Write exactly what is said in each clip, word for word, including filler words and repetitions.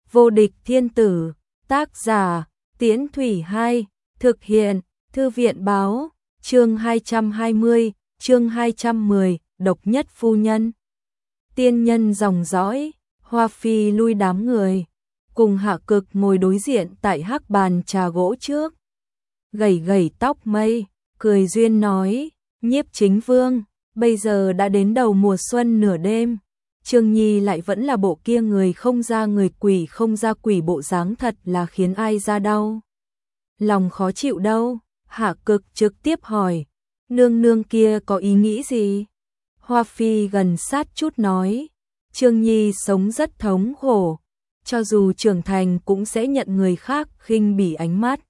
Vô địch thiên tử, tác giả, Tiễn Thủy Hai, thực hiện, Thư viện báo, chương hai trăm hai mươi, chương hai trăm mười, độc nhất phu nhân. Tiên nhân dòng dõi, Hoa Phi lui đám người, cùng Hạ Cực ngồi đối diện tại hắc bàn trà gỗ trước. Gẩy gẩy tóc mây, cười duyên nói, Nhiếp Chính Vương, bây giờ đã đến đầu mùa xuân nửa đêm. Trương Nhi lại vẫn là bộ kia người không ra người quỷ không ra quỷ bộ dáng, thật là khiến ai ra đau lòng khó chịu đâu. Hạ Cực trực tiếp hỏi, nương nương kia có ý nghĩ gì? Hoa Phi gần sát chút nói, Trương Nhi sống rất thống khổ, cho dù trưởng thành cũng sẽ nhận người khác khinh bỉ ánh mắt.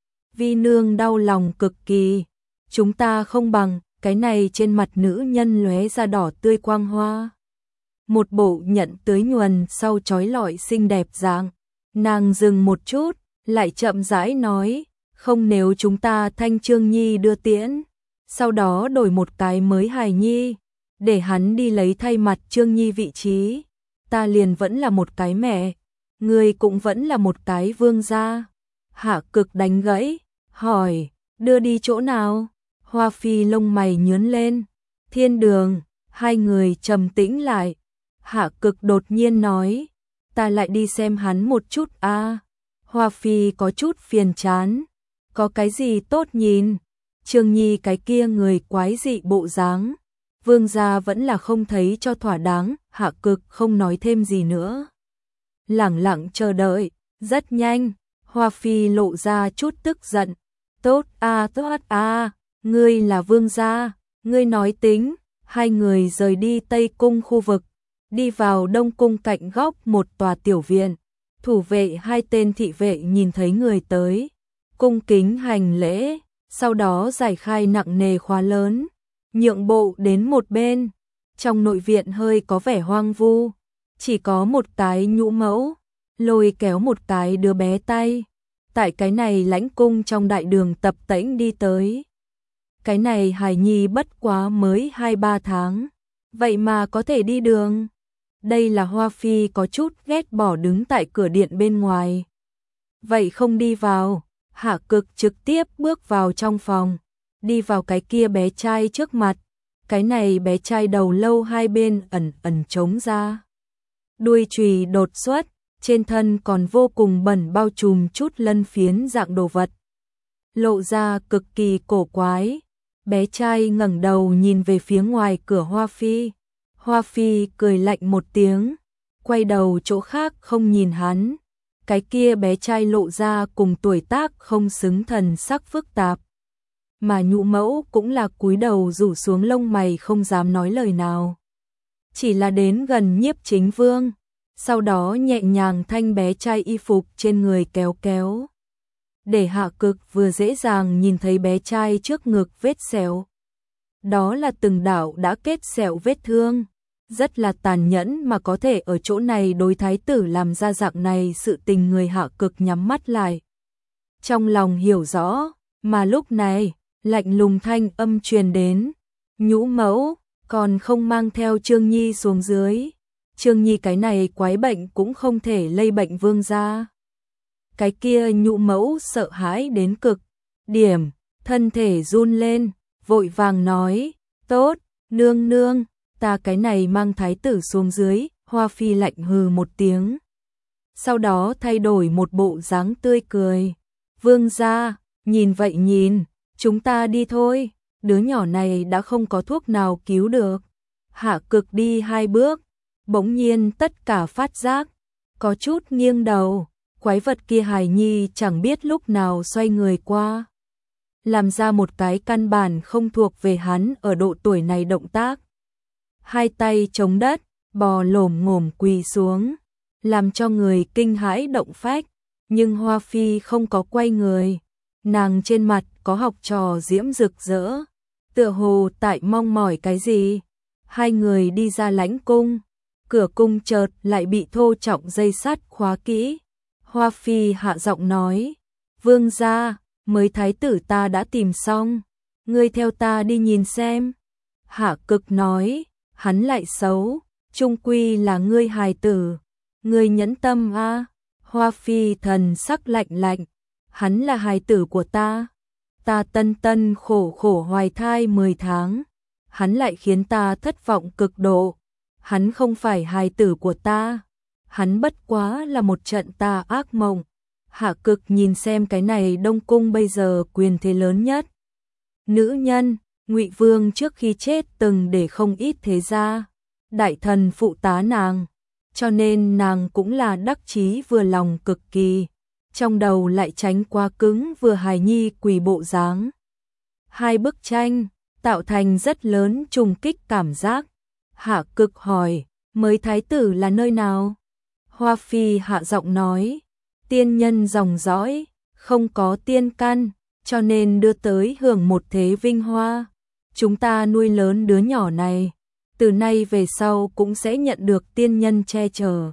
Vi nương đau lòng cực kỳ, chúng ta không bằng. Cái này trên mặt nữ nhân lóe ra đỏ tươi quang hoa. Một bộ nhận tưới nhuần sau trói lọi xinh đẹp dạng. Nàng dừng một chút, lại chậm rãi nói, không nếu chúng ta thanh Trương Nhi đưa tiễn, sau đó đổi một cái mới hài nhi, để hắn đi lấy thay mặt Trương Nhi vị trí, ta liền vẫn là một cái mẹ, người cũng vẫn là một cái vương gia. Hạ Cực đánh gãy, hỏi, đưa đi chỗ nào? Hoa Phi lông mày nhướng lên, thiên đường. Hai người trầm tĩnh lại. Hạ Cực đột nhiên nói, ta lại đi xem hắn một chút a. À. Hoa Phi có chút phiền chán, có cái gì tốt nhìn? Trương Nhi cái kia người quái dị bộ dáng, vương gia vẫn là không thấy cho thỏa đáng. Hạ Cực không nói thêm gì nữa, lẳng lặng chờ đợi. Rất nhanh, Hoa Phi lộ ra chút tức giận, tốt a, tốt a, ngươi là vương gia, ngươi nói tính. Hai người rời đi Tây Cung khu vực, đi vào Đông Cung cạnh góc một tòa tiểu viện. Thủ vệ hai tên thị vệ nhìn thấy người tới, cung kính hành lễ, sau đó giải khai nặng nề khóa lớn, nhượng bộ đến một bên. Trong nội viện hơi có vẻ hoang vu, chỉ có một cái nhũ mẫu lôi kéo một cái đứa bé tay, tại cái này lãnh cung trong đại đường tập tễnh đi tới. Cái này hài nhi bất quá mới hai ba tháng, vậy mà có thể đi đường. Đây là Hoa Phi có chút ghét bỏ đứng tại cửa điện bên ngoài. Vậy không đi vào. Hạ Cực trực tiếp bước vào trong phòng, đi vào cái kia bé trai trước mặt. Cái này bé trai đầu lâu hai bên ẩn ẩn trống ra, đuôi chùy đột xuất, trên thân còn vô cùng bẩn bao trùm chút lân phiến dạng đồ vật, lộ ra cực kỳ cổ quái. Bé trai ngẩng đầu nhìn về phía ngoài cửa Hoa Phi. Hoa Phi cười lạnh một tiếng, quay đầu chỗ khác không nhìn hắn. Cái kia bé trai lộ ra cùng tuổi tác không xứng, thần sắc phức tạp. Mà nhũ mẫu cũng là cúi đầu rủ xuống lông mày không dám nói lời nào. Chỉ là đến gần Nhiếp Chính Vương, sau đó nhẹ nhàng thanh bé trai y phục trên người kéo kéo, để Hạ Cực vừa dễ dàng nhìn thấy bé trai trước ngực vết sẹo. Đó là từng đạo đã kết sẹo vết thương, rất là tàn nhẫn, mà có thể ở chỗ này đối thái tử làm ra dạng này sự tình. Người Hạ Cực nhắm mắt lại, trong lòng hiểu rõ. Mà lúc này, lạnh lùng thanh âm truyền đến, nhũ mẫu, còn không mang theo Trương Nhi xuống dưới. Trương Nhi cái này quái bệnh cũng không thể lây bệnh vương gia. Cái kia nhũ mẫu sợ hãi đến cực điểm, thân thể run lên, vội vàng nói, tốt, nương nương, ta cái này mang thái tử xuống dưới. Hoa Phi lạnh hừ một tiếng, sau đó thay đổi một bộ dáng tươi cười, vương gia, nhìn vậy nhìn, chúng ta đi thôi, đứa nhỏ này đã không có thuốc nào cứu được. Hạ Cực đi hai bước, bỗng nhiên tất cả phát giác, có chút nghiêng đầu. Quái vật kia hài nhi chẳng biết lúc nào xoay người qua, làm ra một cái căn bản không thuộc về hắn ở độ tuổi này động tác. Hai tay chống đất, bò lổm ngổm quỳ xuống, làm cho người kinh hãi động phách. Nhưng Hoa Phi không có quay người, nàng trên mặt có học trò diễm rực rỡ, tựa hồ tại mong mỏi cái gì. Hai người đi ra lãnh cung, cửa cung chợt lại bị thô trọng dây sắt khóa kỹ. Hoa Phi hạ giọng nói, vương gia, mới thái tử ta đã tìm xong, ngươi theo ta đi nhìn xem. Hạ Cực nói, hắn lại xấu, chung quy là ngươi hài tử, ngươi nhẫn tâm a. Hoa Phi thần sắc lạnh lạnh, hắn là hài tử của ta. Ta tân tân khổ khổ hoài thai mười tháng, hắn lại khiến ta thất vọng cực độ. Hắn không phải hài tử của ta, hắn bất quá là một trận tà ác mộng. Hạ Cực nhìn xem cái này Đông Cung bây giờ quyền thế lớn nhất. Nữ nhân, Ngụy Vương trước khi chết từng để không ít thế gia, đại thần phụ tá nàng, cho nên nàng cũng là đắc chí vừa lòng cực kỳ, trong đầu lại tránh quá cứng vừa hài nhi quỳ bộ dáng. Hai bức tranh tạo thành rất lớn trùng kích cảm giác. Hạ Cực hỏi, mới thái tử là nơi nào? Hoa Phi hạ giọng nói, tiên nhân dòng dõi, không có tiên căn, cho nên đưa tới hưởng một thế vinh hoa. Chúng ta nuôi lớn đứa nhỏ này, từ nay về sau cũng sẽ nhận được tiên nhân che chở.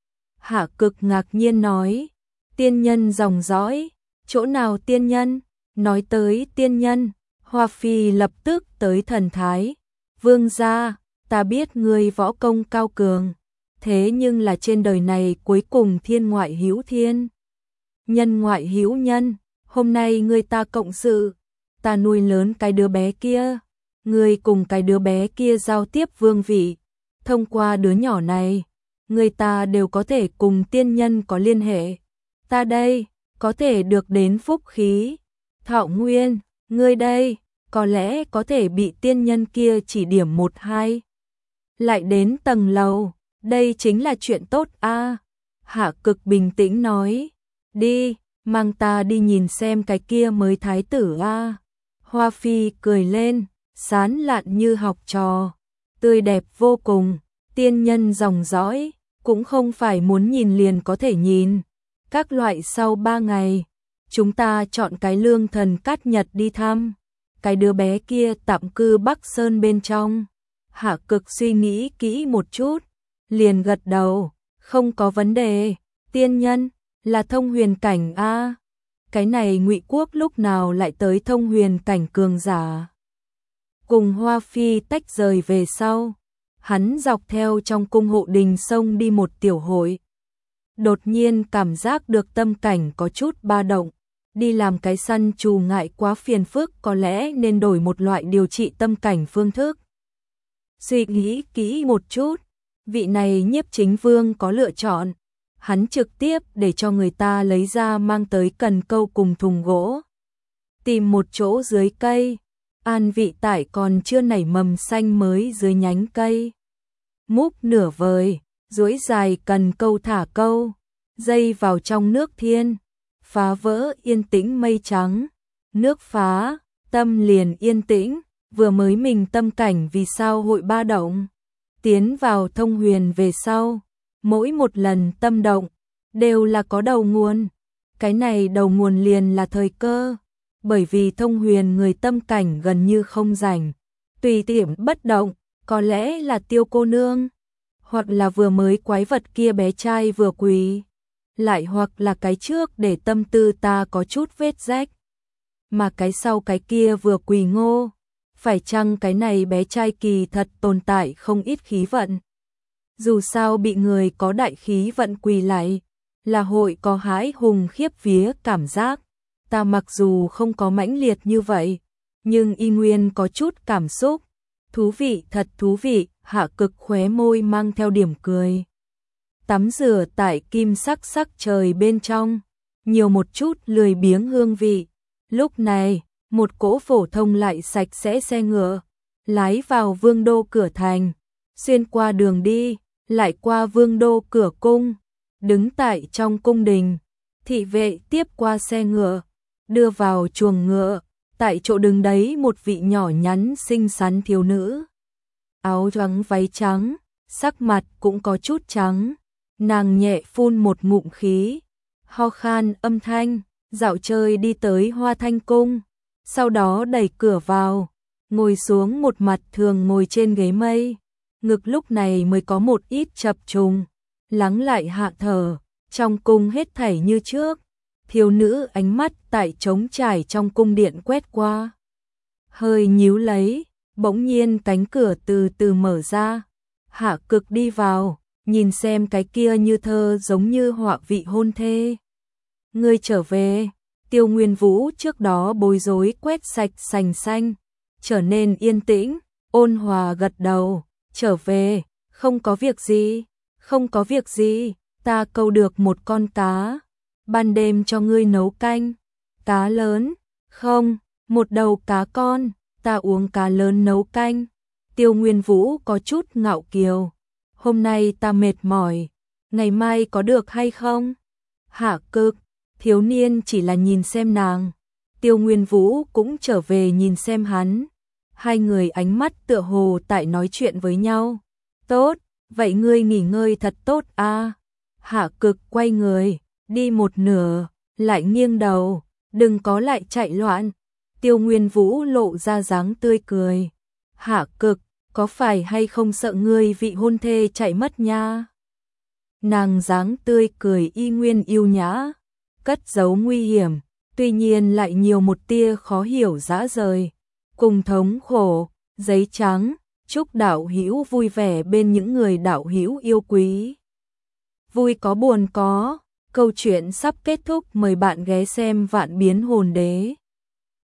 Hạ Cực ngạc nhiên nói, tiên nhân dòng dõi, chỗ nào tiên nhân? Nói tới tiên nhân, Hoa Phi lập tức tới thần thái. Vương gia, ta biết ngươi võ công cao cường, thế nhưng là trên đời này cuối cùng thiên ngoại hữu thiên, nhân ngoại hữu nhân. Hôm nay ngươi ta cộng sự, ta nuôi lớn cái đứa bé kia, ngươi cùng cái đứa bé kia giao tiếp vương vị. Thông qua đứa nhỏ này, người ta đều có thể cùng tiên nhân có liên hệ. Ta đây, có thể được đến phúc khí. Thọ Nguyên, ngươi đây, có lẽ có thể bị tiên nhân kia chỉ điểm một hai. Lại đến tầng lầu, đây chính là chuyện tốt a. À. Hạ Cực bình tĩnh nói, đi, mang ta đi nhìn xem cái kia mới thái tử a. À. Hoa Phi cười lên, sán lạn như học trò, tươi đẹp vô cùng, tiên nhân dòng dõi, cũng không phải muốn nhìn liền có thể nhìn. Các loại sau ba ngày, chúng ta chọn cái lương thần cát nhật đi thăm. Cái đứa bé kia tạm cư Bắc Sơn bên trong. Hạ Cực suy nghĩ kỹ một chút, liền gật đầu, không có vấn đề. Tiên nhân là thông huyền cảnh a. À. Cái này Ngụy Quốc lúc nào lại tới thông huyền cảnh cường giả. Cùng Hoa Phi tách rời về sau, hắn dọc theo trong cung hộ đình sông đi một tiểu hội. Đột nhiên cảm giác được tâm cảnh có chút ba động, đi làm cái săn trù ngại quá phiền phức, có lẽ nên đổi một loại điều trị tâm cảnh phương thức. Suy nghĩ kỹ một chút, vị này Nhiếp Chính Vương có lựa chọn, hắn trực tiếp để cho người ta lấy ra mang tới cần câu cùng thùng gỗ. Tìm một chỗ dưới cây, an vị tại còn chưa nảy mầm xanh mới dưới nhánh cây. Múc nửa vời, duỗi dài cần câu thả câu, dây vào trong nước thiên, phá vỡ yên tĩnh mây trắng. Nước phá, tâm liền yên tĩnh, vừa mới mình tâm cảnh vì sao hội ba động. Tiến vào thông huyền về sau, mỗi một lần tâm động, đều là có đầu nguồn. Cái này đầu nguồn liền là thời cơ, bởi vì thông huyền người tâm cảnh gần như không rảnh, tùy tiệm bất động, có lẽ là Tiêu cô nương, hoặc là vừa mới quái vật kia bé trai vừa quỳ, lại hoặc là cái trước để tâm tư ta có chút vết rách, mà cái sau cái kia vừa quỳ ngô, phải chăng cái này bé trai kỳ thật tồn tại không ít khí vận. Dù sao bị người có đại khí vận quỳ lại, là hội có hãi hùng khiếp vía cảm giác. Ta mặc dù không có mãnh liệt như vậy, nhưng y nguyên có chút cảm xúc. Thú vị, thật thú vị. Hạ Cực khóe môi mang theo điểm cười. Tắm rửa tại kim sắc sắc trời bên trong, nhiều một chút lười biếng hương vị. Lúc này, một cỗ phổ thông lại sạch sẽ xe ngựa, lái vào vương đô cửa thành, xuyên qua đường đi, lại qua vương đô cửa cung, đứng tại trong cung đình. Thị vệ tiếp qua xe ngựa, đưa vào chuồng ngựa, tại chỗ đứng đấy một vị nhỏ nhắn xinh xắn thiếu nữ. Áo trắng váy trắng, sắc mặt cũng có chút trắng, nàng nhẹ phun một ngụm khí, ho khan âm thanh, dạo chơi đi tới Hoa Thanh Cung, sau đó đẩy cửa vào, ngồi xuống một mặt thường ngồi trên ghế mây, ngực lúc này mới có một ít chập trùng, lắng lại hạ thở, trong cung hết thảy như trước. Thiếu nữ ánh mắt tại trống trải trong cung điện quét qua, hơi nhíu lấy, bỗng nhiên cánh cửa từ từ mở ra, Hạ Cực đi vào, nhìn xem cái kia như thơ giống như họa vị hôn thê. Ngươi trở về, Tiêu Nguyên Vũ trước đó bối rối quét sạch sành xanh, trở nên yên tĩnh, ôn hòa gật đầu, trở về, không có việc gì, không có việc gì, ta câu được một con cá, ban đêm cho ngươi nấu canh, cá lớn, không, một đầu cá con, ta uống cá lớn nấu canh. Tiêu Nguyên Vũ có chút ngạo kiều, hôm nay ta mệt mỏi, ngày mai có được hay không? Hạ Cực, thiếu niên chỉ là nhìn xem nàng, Tiêu Nguyên Vũ cũng trở về nhìn xem hắn, hai người ánh mắt tựa hồ tại nói chuyện với nhau. Tốt, vậy ngươi nghỉ ngơi thật tốt a. À? Hạ Cực quay người, đi một nửa, lại nghiêng đầu, đừng có lại chạy loạn. Tiêu Nguyên Vũ lộ ra dáng tươi cười. Hạ Cực, có phải hay không sợ ngươi vị hôn thê chạy mất nha? Nàng dáng tươi cười y nguyên yêu nhã, cất giấu nguy hiểm, tuy nhiên lại nhiều một tia khó hiểu dã rời, cùng thống khổ, giấy trắng, chúc đạo hữu vui vẻ bên những người đạo hữu yêu quý. Vui có buồn có, câu chuyện sắp kết thúc, mời bạn ghé xem Vạn Biến Hồn Đế.